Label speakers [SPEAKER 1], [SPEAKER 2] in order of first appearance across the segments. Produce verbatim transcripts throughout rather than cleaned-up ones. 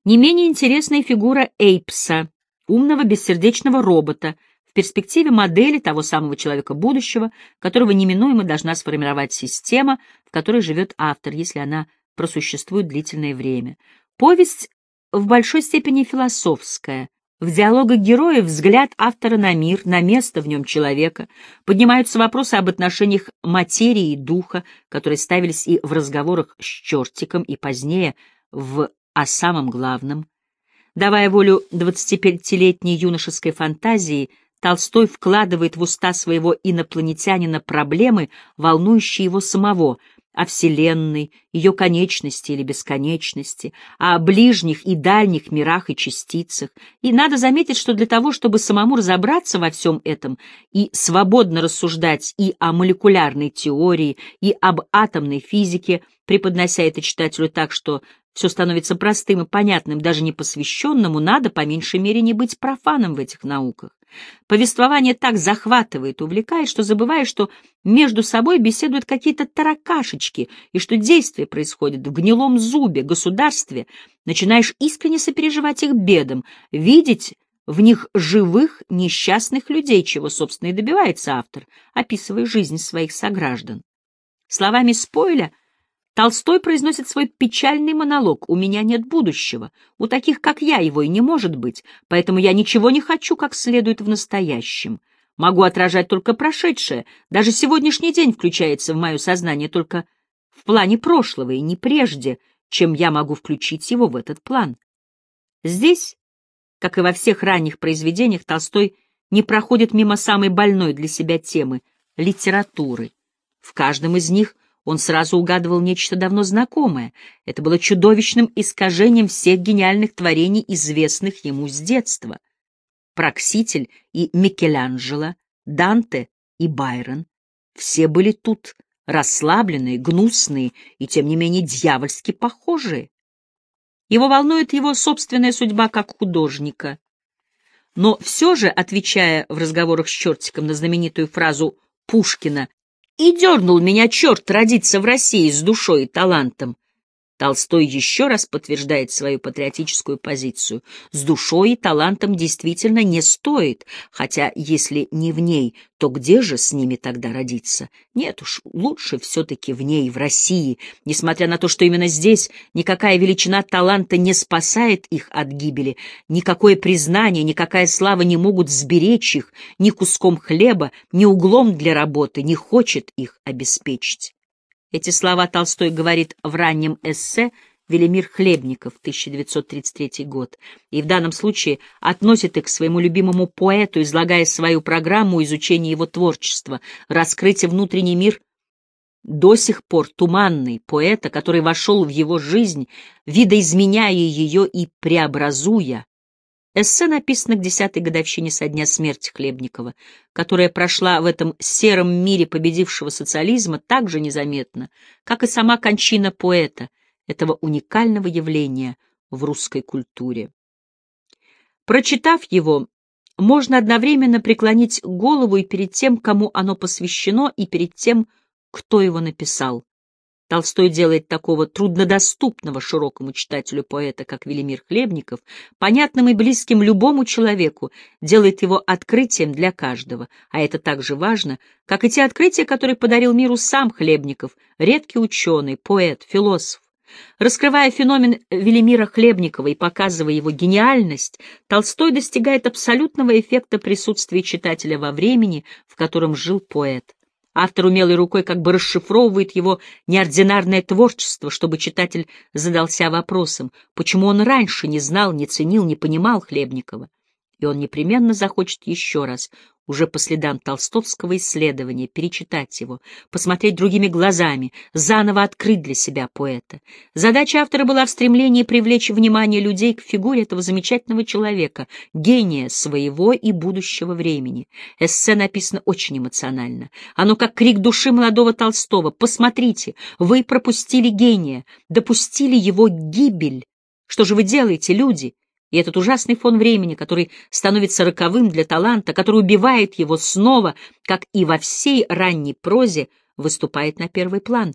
[SPEAKER 1] Не менее интересная фигура Эйпса, умного бессердечного робота, в перспективе модели того самого человека будущего, которого неминуемо должна сформировать система, в которой живет автор, если она просуществует длительное время. Повесть в большой степени философская. В диалогах героев взгляд автора на мир, на место в нем человека, поднимаются вопросы об отношениях материи и духа, которые ставились и в разговорах с чертиком, и позднее в «О самом главном». Давая волю двадцатипятилетней юношеской фантазии, Толстой вкладывает в уста своего инопланетянина проблемы, волнующие его самого, о Вселенной, ее конечности или бесконечности, о ближних и дальних мирах и частицах. И надо заметить, что для того, чтобы самому разобраться во всем этом и свободно рассуждать и о молекулярной теории, и об атомной физике, преподнося это читателю так, что все становится простым и понятным даже непосвященному, надо, по меньшей мере, не быть профаном в этих науках. Повествование так захватывает, увлекает, что забываешь, что между собой беседуют какие-то таракашечки, и что действие происходит в гнилом зубе, государстве, начинаешь искренне сопереживать их бедам, видеть в них живых, несчастных людей, чего, собственно, и добивается автор, описывая жизнь своих сограждан. Словами Спойля Толстой произносит свой печальный монолог: «У меня нет будущего, у таких, как я, его и не может быть, поэтому я ничего не хочу как следует в настоящем. Могу отражать только прошедшее, даже сегодняшний день включается в мое сознание только в плане прошлого и не прежде, чем я могу включить его в этот план». Здесь, как и во всех ранних произведениях, Толстой не проходит мимо самой больной для себя темы — литературы. В каждом из них он сразу угадывал нечто давно знакомое. Это было чудовищным искажением всех гениальных творений, известных ему с детства. Прокситель и Микеланджело, Данте и Байрон — все были тут расслабленные, гнусные и, тем не менее, дьявольски похожие. Его волнует его собственная судьба как художника. Но все же, отвечая в разговорах с чертиком на знаменитую фразу Пушкина «И дернул меня черт родиться в России с душой и талантом», Толстой еще раз подтверждает свою патриотическую позицию. С душой и талантом действительно не стоит, хотя если не в ней, то где же с ними тогда родиться? Нет уж, лучше все-таки в ней, в России, несмотря на то, что именно здесь никакая величина таланта не спасает их от гибели, никакое признание, никакая слава не могут сберечь их, ни куском хлеба, ни углом для работы не хочет их обеспечить. Эти слова Толстой говорит в раннем эссе «Велимир Хлебников», тысяча девятьсот тридцать третий год, и в данном случае относит их к своему любимому поэту, излагая свою программу изучения его творчества, раскрытия внутренний мир до сих пор туманный, поэта, который вошел в его жизнь, видоизменяя ее и преобразуя. Эссе написано к десятой годовщине со дня смерти Хлебникова, которая прошла в этом сером мире победившего социализма так же незаметно, как и сама кончина поэта, этого уникального явления в русской культуре. Прочитав его, можно одновременно преклонить голову и перед тем, кому оно посвящено, и перед тем, кто его написал. Толстой делает такого труднодоступного широкому читателю поэта, как Велимир Хлебников, понятным и близким любому человеку, делает его открытием для каждого, а это так же важно, как и те открытия, которые подарил миру сам Хлебников, редкий ученый, поэт, философ. Раскрывая феномен Велимира Хлебникова и показывая его гениальность, Толстой достигает абсолютного эффекта присутствия читателя во времени, в котором жил поэт. Автор умелой рукой как бы расшифровывает его неординарное творчество, чтобы читатель задался вопросом, почему он раньше не знал, не ценил, не понимал Хлебникова. И он непременно захочет еще раз, уже по следам толстовского исследования, перечитать его, посмотреть другими глазами, заново открыть для себя поэта. Задача автора была в стремлении привлечь внимание людей к фигуре этого замечательного человека, гения своего и будущего времени. Эссе написано очень эмоционально. Оно как крик души молодого Толстого. «Посмотрите, вы пропустили гения, допустили его гибель. Что же вы делаете, люди?» И этот ужасный фон времени, который становится роковым для таланта, который убивает его снова, как и во всей ранней прозе, выступает на первый план.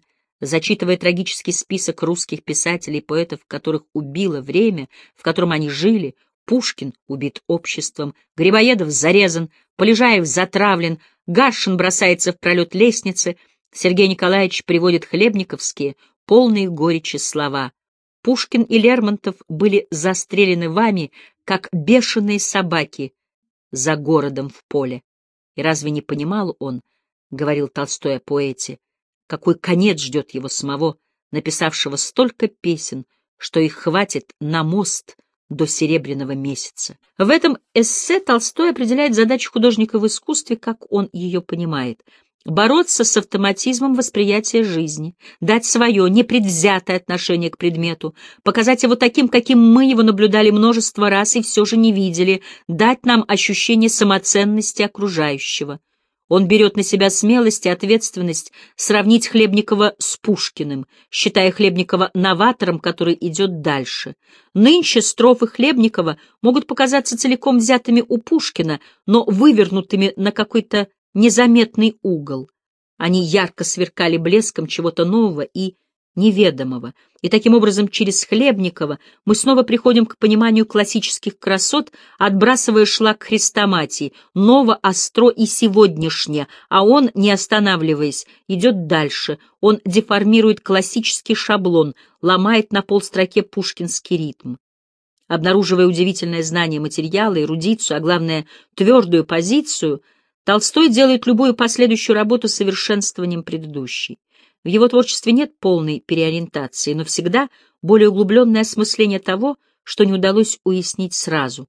[SPEAKER 1] Зачитывая трагический список русских писателей и поэтов, которых убило время, в котором они жили, Пушкин убит обществом, Грибоедов зарезан, Полежаев затравлен, Гаршин бросается в пролет лестницы, Сергей Николаевич приводит хлебниковские, полные горечи слова. Пушкин и Лермонтов были застрелены вами, как бешеные собаки за городом в поле. И разве не понимал он, — говорил Толстой о поэте, — какой конец ждет его самого, написавшего столько песен, что их хватит на мост до серебряного месяца. В этом эссе Толстой определяет задачу художника в искусстве, как он ее понимает. Бороться с автоматизмом восприятия жизни, дать свое непредвзятое отношение к предмету, показать его таким, каким мы его наблюдали множество раз и все же не видели, дать нам ощущение самоценности окружающего. Он берет на себя смелость и ответственность сравнить Хлебникова с Пушкиным, считая Хлебникова новатором, который идет дальше. Нынче строфы Хлебникова могут показаться целиком взятыми у Пушкина, но вывернутыми на какой-то незаметный угол. Они ярко сверкали блеском чего-то нового и неведомого. И таким образом через Хлебникова мы снова приходим к пониманию классических красот, отбрасывая шлак хрестоматии, ново, остро и сегодняшнее, а он, не останавливаясь, идет дальше. Он деформирует классический шаблон, ломает на полстроке пушкинский ритм. Обнаруживая удивительное знание материала, эрудицию, а главное, твердую позицию, Толстой делает любую последующую работу совершенствованием предыдущей. В его творчестве нет полной переориентации, но всегда более углубленное осмысление того, что не удалось уяснить сразу.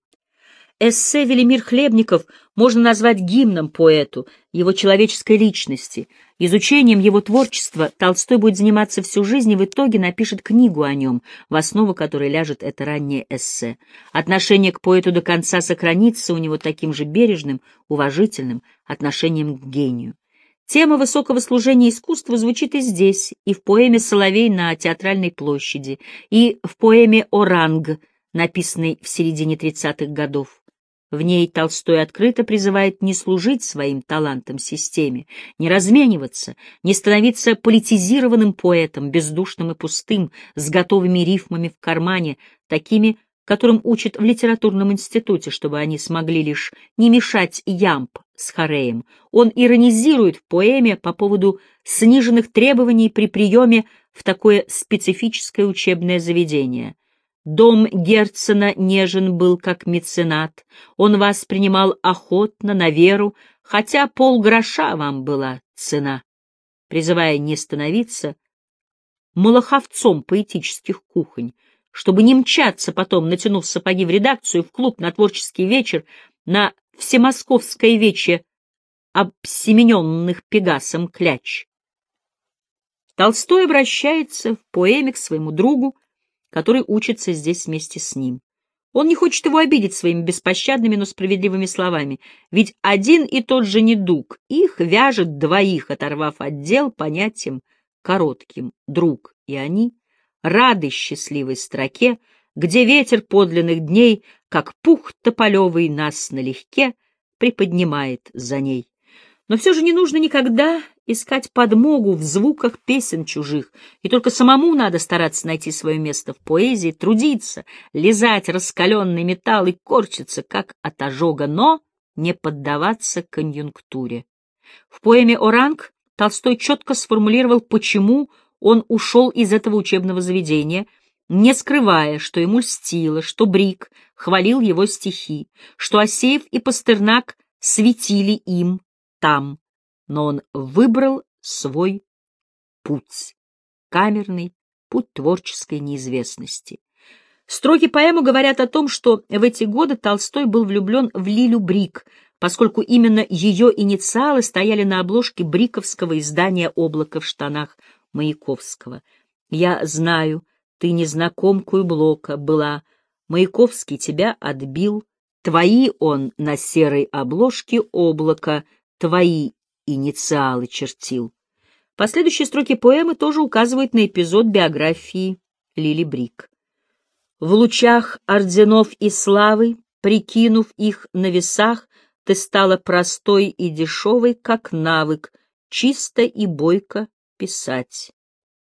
[SPEAKER 1] Эссе «Велимир Хлебников» можно назвать гимном поэту, его человеческой личности. Изучением его творчества Толстой будет заниматься всю жизнь и в итоге напишет книгу о нем, в основу которой ляжет это раннее эссе. Отношение к поэту до конца сохранится у него таким же бережным, уважительным отношением к гению. Тема высокого служения искусству звучит и здесь, и в поэме «Соловей на Театральной площади», и в поэме «Оранг», написанной в середине тридцатых годов. В ней Толстой открыто призывает не служить своим талантам системе, не размениваться, не становиться политизированным поэтом, бездушным и пустым, с готовыми рифмами в кармане, такими, которым учат в литературном институте, чтобы они смогли лишь не мешать ямб с хореем. Он иронизирует в поэме по поводу сниженных требований при приеме в такое специфическое учебное заведение. Дом Герцена нежен был, как меценат, он вас принимал охотно, на веру, хотя полгроша вам была цена, призывая не становиться молоховцом поэтических кухонь, чтобы не мчаться потом, натянув сапоги в редакцию, в клуб на творческий вечер, на всемосковское вече обсемененных Пегасом кляч. Толстой обращается в поэме к своему другу, который учится здесь вместе с ним. Он не хочет его обидеть своими беспощадными, но справедливыми словами, ведь один и тот же недуг, их вяжет двоих, оторвав отдел понятием коротким «друг», и они рады счастливой строке, где ветер подлинных дней, как пух тополевый, нас налегке приподнимает за ней. Но все же не нужно никогда искать подмогу в звуках песен чужих, и только самому надо стараться найти свое место в поэзии, трудиться, лизать раскаленный металл и корчиться, как от ожога, но не поддаваться конъюнктуре. В поэме «Оранг» Толстой четко сформулировал, почему он ушел из этого учебного заведения, не скрывая, что ему льстило, что Брик хвалил его стихи, что Асеев и Пастернак светили им там, но он выбрал свой путь, камерный путь творческой неизвестности. Строки поэмы говорят о том, что в эти годы Толстой был влюблен в Лилю Брик, поскольку именно ее инициалы стояли на обложке бриковского издания «Облако в штанах» Маяковского. «Я знаю, ты незнакомкую Блока была, Маяковский тебя отбил, твои он на серой обложке облака, твои инициалы чертил». Последующие строки поэмы тоже указывают на эпизод биографии Лили Брик. В лучах орденов и славы, прикинув их на весах, ты стала простой и дешевой, как навык, чисто и бойко писать.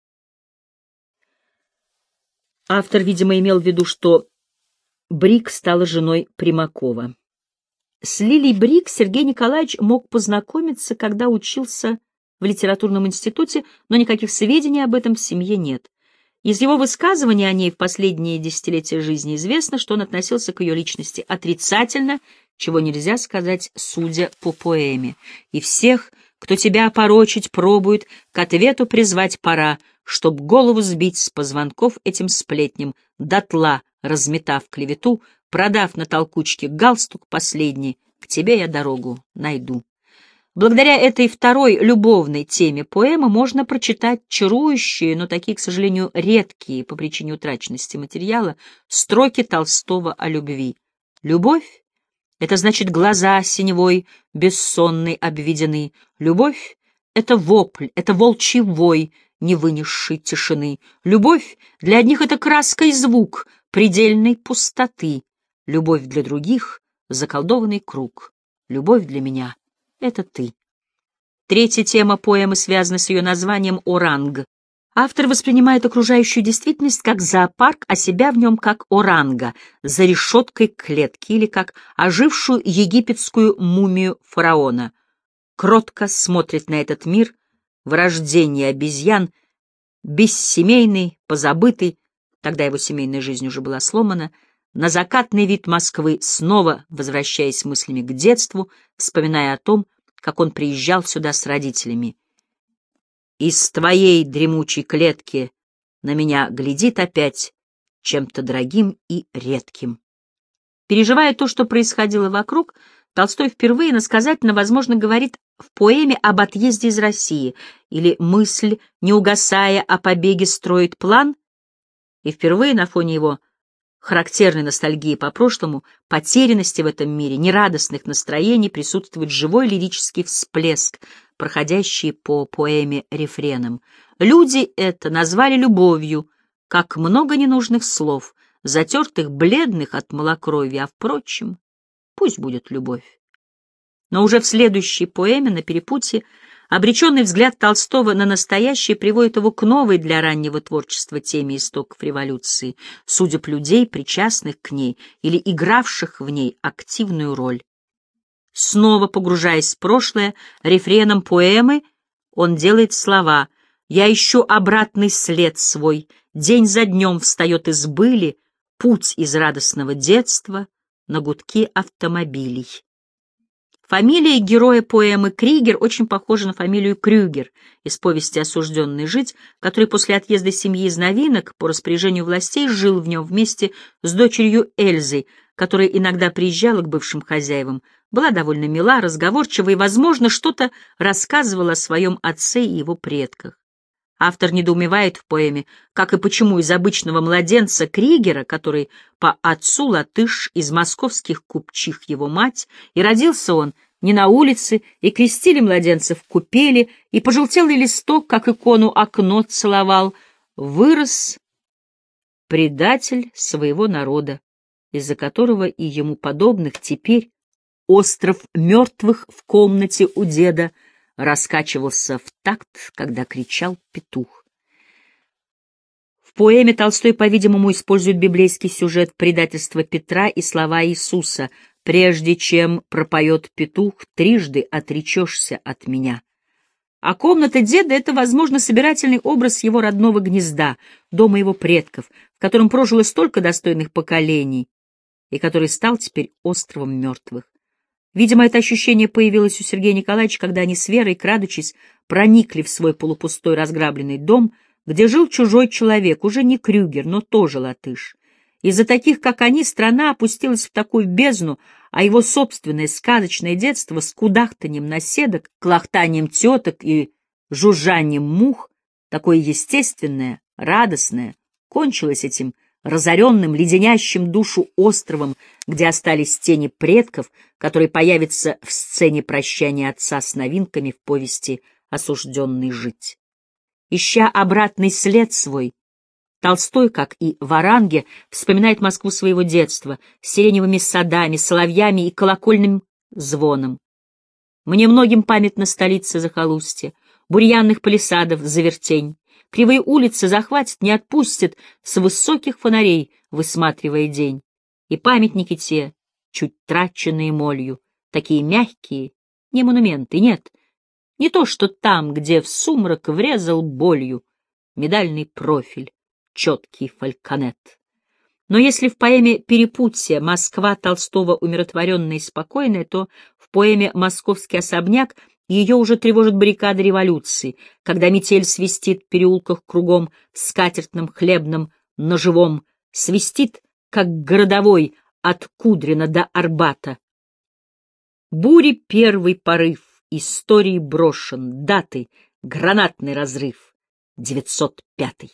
[SPEAKER 1] Автор, видимо, имел в виду, что Брик стала женой Примакова. С Лилией Брик Сергей Николаевич мог познакомиться, когда учился в литературном институте, но никаких сведений об этом в семье нет. Из его высказываний о ней в последние десятилетия жизни известно, что он относился к ее личности отрицательно, чего нельзя сказать, судя по поэме. «И всех, кто тебя опорочить пробует, к ответу призвать пора, чтоб голову сбить с позвонков этим сплетням, дотла разметав клевету, продав на толкучке галстук последний, к тебе я дорогу найду». Благодаря этой второй любовной теме поэмы можно прочитать чарующие, но такие, к сожалению, редкие по причине утраченности материала, строки Толстого о любви. Любовь — это значит глаза синевой, бессонной обведены. Любовь — это вопль, это волчий вой, не вынесший тишины. Любовь для одних — это краска и звук предельной пустоты. Любовь для других — заколдованный круг. Любовь для меня — это ты. Третья тема поэмы связана с ее названием «Оранг». Автор воспринимает окружающую действительность как зоопарк, а себя в нем как оранга, за решеткой клетки, или как ожившую египетскую мумию фараона. Кротко смотрит на этот мир, вырождение обезьян, бессемейный, позабытый, тогда его семейная жизнь уже была сломана, на закатный вид Москвы, снова возвращаясь мыслями к детству, вспоминая о том, как он приезжал сюда с родителями. «Из твоей дремучей клетки на меня глядит опять чем-то дорогим и редким». Переживая то, что происходило вокруг, Толстой впервые иносказательно, возможно, говорит в поэме об отъезде из России, или мысль, не угасая о побеге, строит план, и впервые на фоне его характерной ностальгии по прошлому, потерянности в этом мире, нерадостных настроений присутствует живой лирический всплеск, проходящий по поэме рефреном. Люди это назвали любовью, как много ненужных слов, затертых, бледных от малокровия, а, впрочем, пусть будет любовь. Но уже в следующей поэме «На перепутье» обреченный взгляд Толстого на настоящее приводит его к новой для раннего творчества теме истоков революции, судеб людей, причастных к ней или игравших в ней активную роль. Снова погружаясь в прошлое, рефреном поэмы он делает слова «Я ищу обратный след свой, день за днем встает из были, путь из радостного детства на гудки автомобилей». Фамилия героя поэмы Кригер очень похожа на фамилию Крюгер из повести «Осужденный жить», который после отъезда семьи из Новинок по распоряжению властей жил в нем вместе с дочерью Эльзой, которая иногда приезжала к бывшим хозяевам, была довольно мила, разговорчива и, возможно, что-то рассказывала о своем отце и его предках. Автор недоумевает в поэме, как и почему из обычного младенца Кригера, который по отцу латыш, из московских купчих его мать, и родился он не на улице, и крестили младенца в купели, и пожелтелый листок, как икону, окно целовал, вырос предатель своего народа, из-за которого и ему подобных теперь остров мертвых в комнате у деда раскачивался в такт, когда кричал петух. В поэме Толстой, по-видимому, использует библейский сюжет предательства Петра и слова Иисуса: «Прежде чем пропоет петух, трижды отречешься от меня». А комната деда — это, возможно, собирательный образ его родного гнезда, дома его предков, в котором прожило столько достойных поколений и который стал теперь островом мертвых. Видимо, это ощущение появилось у Сергея Николаевича, когда они с Верой, крадучись, проникли в свой полупустой разграбленный дом, где жил чужой человек, уже не Крюгер, но тоже латыш. Из-за таких, как они, страна опустилась в такую бездну, а его собственное сказочное детство с кудахтанием наседок, клохтанием теток и жужжанием мух, такое естественное, радостное, кончилось этим разоренным, леденящим душу островом, где остались тени предков, которые появятся в сцене прощания отца с новинками в повести «Осужденный жить». Ища обратный след свой, Толстой, как и в «Оранге», вспоминает Москву своего детства с сиреневыми садами, соловьями и колокольным звоном. Мне многим памятна столица захолустья, бурьянных палисадов завертень, Кривые улицы захватит, не отпустит, с высоких фонарей высматривая день. И памятники те, чуть траченные молью, такие мягкие, не монументы, нет, не то, что там, где в сумрак врезал болью медальный профиль, четкий фальконет. Но если в поэме «Перепутье» Москва Толстого умиротворенная и спокойная, то в поэме «Московский особняк» ее уже тревожат баррикады революции, когда метель свистит в переулках кругом, в скатертном, хлебном, ножевом, свистит, как городовой от Кудрина до Арбата. Бури первый порыв, истории брошен, даты, гранатный разрыв, девятьсот пятый.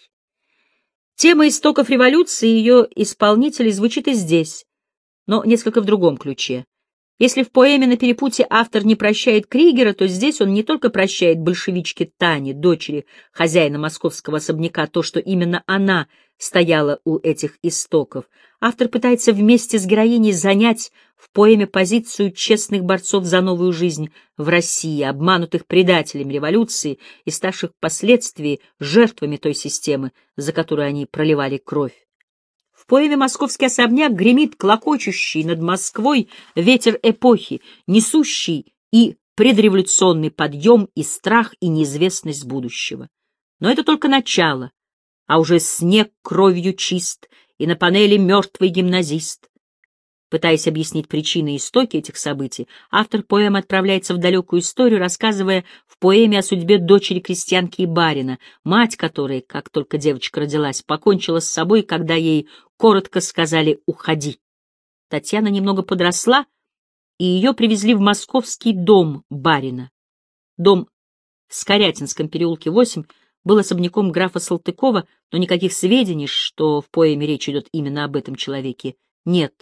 [SPEAKER 1] Тема истоков революции и ее исполнителей звучит и здесь, но несколько в другом ключе. Если в поэме «На перепутье» автор не прощает Кригера, то здесь он не только прощает большевичке Тане, дочери хозяина московского особняка, то, что именно она стояла у этих истоков. Автор пытается вместе с героиней занять в поэме позицию честных борцов за новую жизнь в России, обманутых предателями революции и ставших впоследствии жертвами той системы, за которую они проливали кровь. В поэме «Московский особняк» гремит клокочущий над Москвой ветер эпохи, несущий и предреволюционный подъем, и страх, и неизвестность будущего. Но это только начало, а уже снег кровью чист, и на панели мертвый гимназист. Пытаясь объяснить причины и истоки этих событий, автор поэмы отправляется в далекую историю, рассказывая в поэме о судьбе дочери крестьянки и барина, мать которой, как только девочка родилась, покончила с собой, когда ей коротко сказали «уходи». Татьяна немного подросла, и ее привезли в московский дом барина. Дом в Скорятинском переулке восемь был особняком графа Салтыкова, но никаких сведений, что в поэме речь идет именно об этом человеке, нет.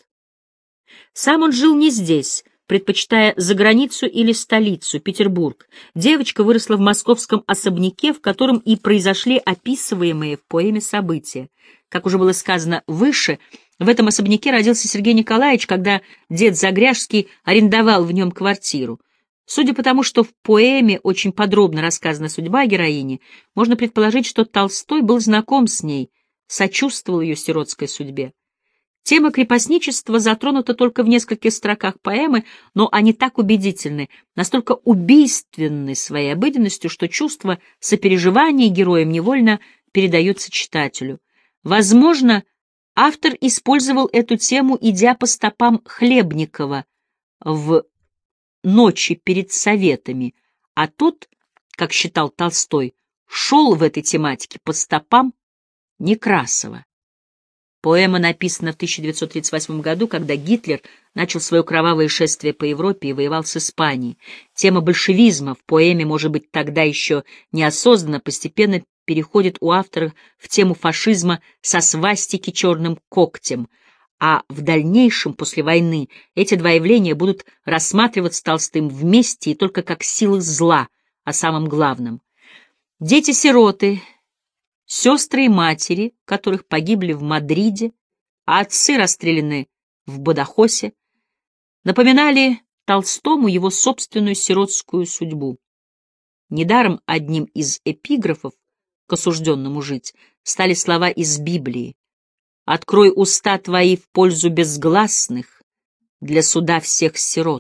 [SPEAKER 1] Сам он жил не здесь, предпочитая заграницу или столицу, Петербург. Девочка выросла в московском особняке, в котором и произошли описываемые в поэме события. Как уже было сказано выше, в этом особняке родился Сергей Николаевич, когда дед Загряжский арендовал в нем квартиру. Судя по тому, что в поэме очень подробно рассказана судьба героини, можно предположить, что Толстой был знаком с ней, сочувствовал ее сиротской судьбе. Тема крепостничества затронута только в нескольких строках поэмы, но они так убедительны, настолько убийственны своей обыденностью, что чувство сопереживания героям невольно передается читателю. Возможно, автор использовал эту тему, идя по стопам Хлебникова в «Ночи перед советами», а тот, как считал Толстой, шел в этой тематике по стопам Некрасова. Поэма написана в тысяча девятьсот тридцать восьмом году, когда Гитлер начал свое кровавое шествие по Европе и воевал с Испанией. Тема большевизма в поэме, может быть, тогда еще неосознанно, постепенно переходит у автора в тему фашизма со свастики черным когтем, а в дальнейшем, после войны, эти два явления будут рассматриваться Толстым вместе и только как силы зла, о самом главном. Дети-сироты, сестры и матери, которых погибли в Мадриде, а отцы расстреляны в Бадахосе, напоминали Толстому его собственную сиротскую судьбу. Недаром одним из эпиграфов к осужденному жить стали слова из Библии: «Открой уста твои в пользу безгласных, для суда всех сирот».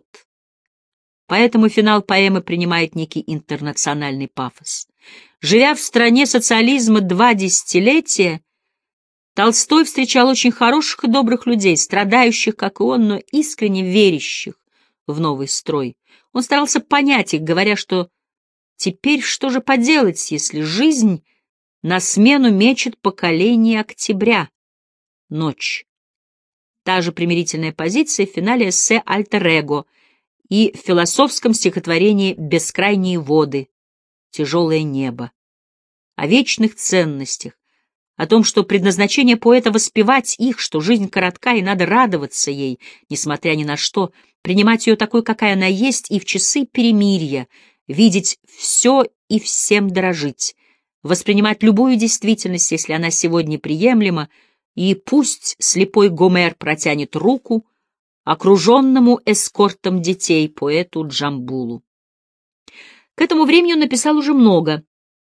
[SPEAKER 1] Поэтому финал поэмы принимает некий интернациональный пафос. Живя в стране социализма два десятилетия, Толстой встречал очень хороших и добрых людей, страдающих, как и он, но искренне верящих в новый строй. Он старался понять их, говоря, что теперь что же поделать, если жизнь на смену мечет поколение октября, ночь. Та же примирительная позиция в финале эссе «Альтер-эго» и в философском стихотворении «Бескрайние воды», «Тяжелое небо», о вечных ценностях, о том, что предназначение поэта — воспевать их, что жизнь коротка и надо радоваться ей, несмотря ни на что, принимать ее такой, какая она есть, и в часы перемирия видеть все и всем дорожить, воспринимать любую действительность, если она сегодня приемлема, и пусть слепой Гомер протянет руку окруженному эскортом детей поэту Джамбулу. К этому времени он написал уже много,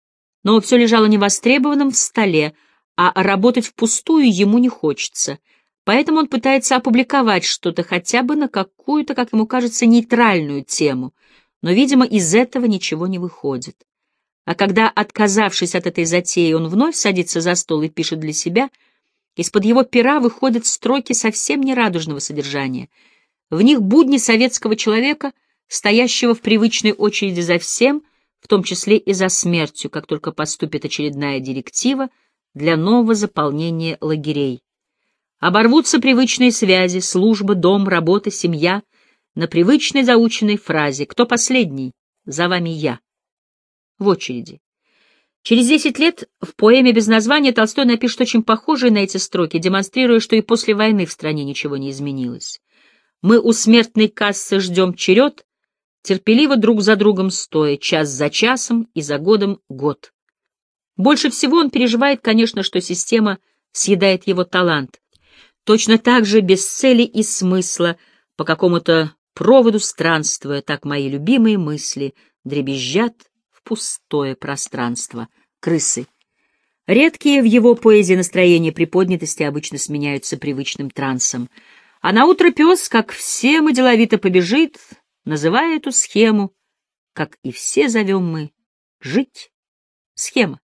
[SPEAKER 1] Но все лежало невостребованным в столе, а работать впустую ему не хочется. Поэтому он пытается опубликовать что-то хотя бы на какую-то, как ему кажется, нейтральную тему, но, видимо, из этого ничего не выходит. А когда, отказавшись от этой затеи, он вновь садится за стол и пишет для себя, из-под его пера выходят строки совсем нерадужного содержания. В них будни советского человека, стоящего в привычной очереди за всем, в том числе и за смертью, как только поступит очередная директива для нового заполнения лагерей. Оборвутся привычные связи, служба, дом, работа, семья, на привычной заученной фразе «Кто последний? За вами я». В очереди. Через десять лет в поэме без названия Толстой напишет очень похожие на эти строки, демонстрируя, что и после войны в стране ничего не изменилось. «Мы у смертной кассы ждем черед, терпеливо друг за другом стоя, час за часом и за годом год». Больше всего он переживает, конечно, что система съедает его талант. Точно так же без цели и смысла, по какому-то проводу странствуя, так мои любимые мысли дребезжат в пустое пространство. Крысы. Редкие в его поэзии настроения приподнятости обычно сменяются привычным трансом. А наутро пес, как все мы, деловито побежит, называя эту схему, как и все зовем мы, жить. Схема.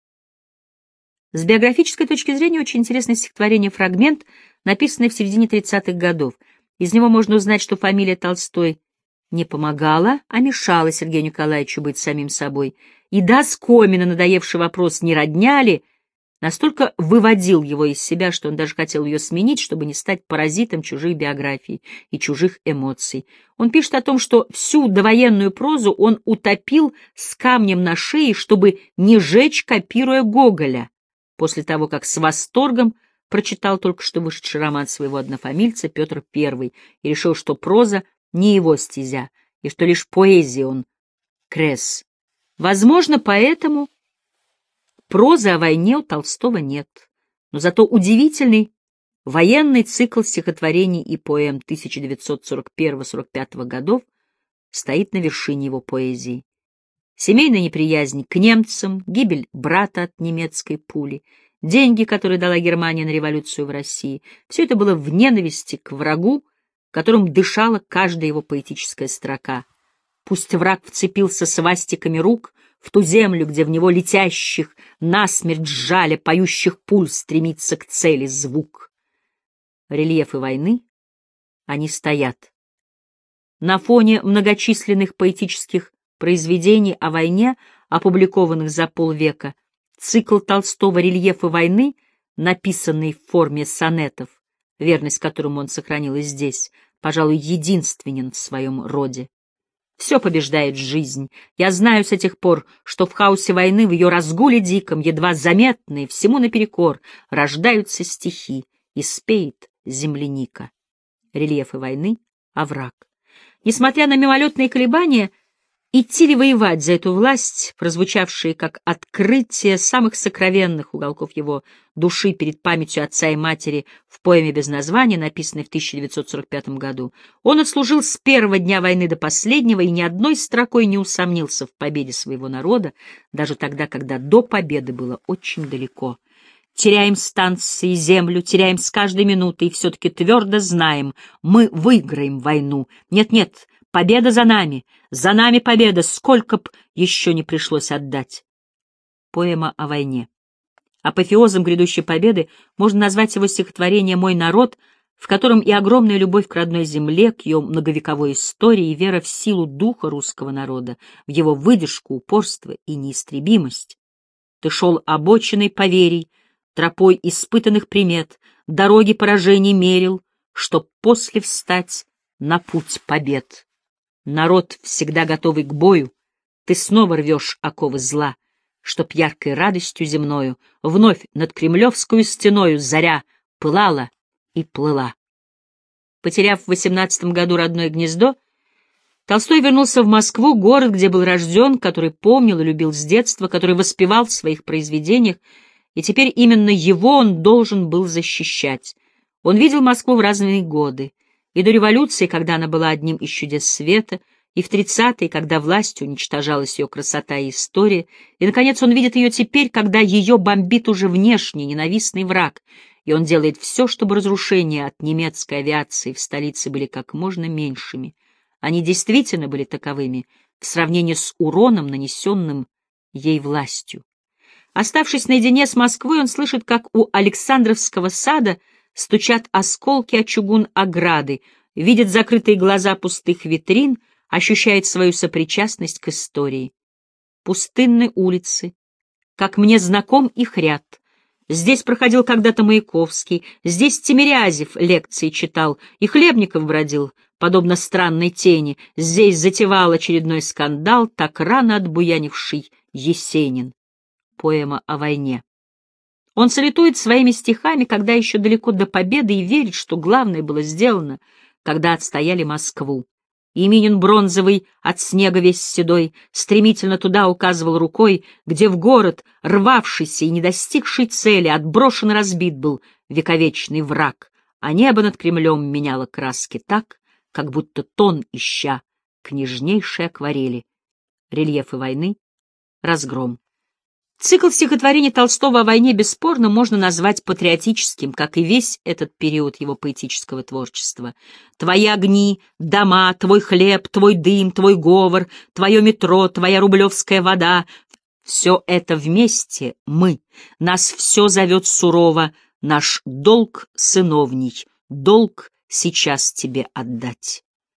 [SPEAKER 1] С биографической точки зрения очень интересное стихотворение «Фрагмент», написанный в середине тридцатых годов. Из него можно узнать, что фамилия Толстой не помогала, а мешала Сергею Николаевичу быть самим собой. И до скомина надоевший вопрос «не родня ли?» настолько выводил его из себя, что он даже хотел ее сменить, чтобы не стать паразитом чужих биографий и чужих эмоций. Он пишет о том, что всю довоенную прозу он утопил с камнем на шее, чтобы не жечь, копируя Гоголя, после того, как с восторгом прочитал только что вышедший роман своего однофамильца Петр Первый и решил, что проза не его стезя, и что лишь поэзия он крес. Возможно, поэтому прозы о войне у Толстого нет, но зато удивительный военный цикл стихотворений и поэм тысяча девятьсот сорок первого — сорок пятого годов стоит на вершине его поэзии. Семейная неприязнь к немцам, гибель брата от немецкой пули, деньги, которые дала Германия на революцию в России — все это было в ненависти к врагу, которым дышала каждая его поэтическая строка. Пусть враг вцепился свастиками рук в ту землю, где в него летящих, насмерть сжаля, поющих пуль стремится к цели звук. Рельефы войны, они стоят. На фоне многочисленных поэтических произведений о войне, опубликованных за полвека, цикл Толстого «Рельефы войны», написанный в форме сонетов, верность которому он сохранил и здесь, пожалуй, единственен в своем роде. Все побеждает жизнь. Я знаю с этих пор, что в хаосе войны, в ее разгуле диком, едва заметные, всему наперекор, рождаются стихи, и спеет земляника. Рельефы войны — овраг. Несмотря на мимолетные колебания, идти ли воевать за эту власть, прозвучавшие как открытие самых сокровенных уголков его души перед памятью отца и матери в поэме без названия, написанной в тысяча девятьсот сорок пятом году, он отслужил с первого дня войны до последнего и ни одной строкой не усомнился в победе своего народа, даже тогда, когда до победы было очень далеко. Теряем станции, землю, теряем с каждой минутой, и все-таки твердо знаем, мы выиграем войну. Нет-нет, победа за нами, за нами победа, сколько б еще не пришлось отдать. Поэма о войне. Апофеозом грядущей победы можно назвать его стихотворение «Мой народ», в котором и огромная любовь к родной земле, к ее многовековой истории и вера в силу духа русского народа, в его выдержку, упорство и неистребимость. Ты шел обочиной поверий, тропой испытанных примет, дороги поражений мерил, чтоб после встать на путь побед. Народ, всегда готовый к бою, ты снова рвешь оковы зла, чтоб яркой радостью земною вновь над кремлевскую стеною заря пылала и плыла. Потеряв в восемнадцатом году родное гнездо, Толстой вернулся в Москву, город, где был рожден, который помнил и любил с детства, который воспевал в своих произведениях, и теперь именно его он должен был защищать. Он видел Москву в разные годы, и до революции, когда она была одним из чудес света, и в тридцатые, когда властью уничтожалась ее красота и история, и, наконец, он видит ее теперь, когда ее бомбит уже внешний ненавистный враг, и он делает все, чтобы разрушения от немецкой авиации в столице были как можно меньшими. Они действительно были таковыми в сравнении с уроном, нанесенным ей властью. Оставшись наедине с Москвой, он слышит, как у Александровского сада стучат осколки о чугун ограды, видит закрытые глаза пустых витрин, ощущает свою сопричастность к истории. Пустынные улицы, как мне знаком их ряд. Здесь проходил когда-то Маяковский, здесь Тимирязев лекции читал, и Хлебников бродил, подобно странной тени. Здесь затевал очередной скандал, так рано отбуянивший Есенин. Поэма о войне. Он салютует своими стихами, когда еще далеко до победы, и верит, что главное было сделано, когда отстояли Москву. И Минин бронзовый, от снега весь седой, стремительно туда указывал рукой, где в город, рвавшийся и не достигший цели, отброшен и разбит был вековечный враг, а небо над Кремлем меняло краски так, как будто тон ища к нежнейшей акварели. Рельефы войны, разгром. Цикл стихотворений Толстого о войне бесспорно можно назвать патриотическим, как и весь этот период его поэтического творчества. Твои огни, дома, твой хлеб, твой дым, твой говор, твое метро, твоя рублевская вода — все это вместе мы. Нас все зовет сурово, наш долг сыновний, долг сейчас тебе отдать.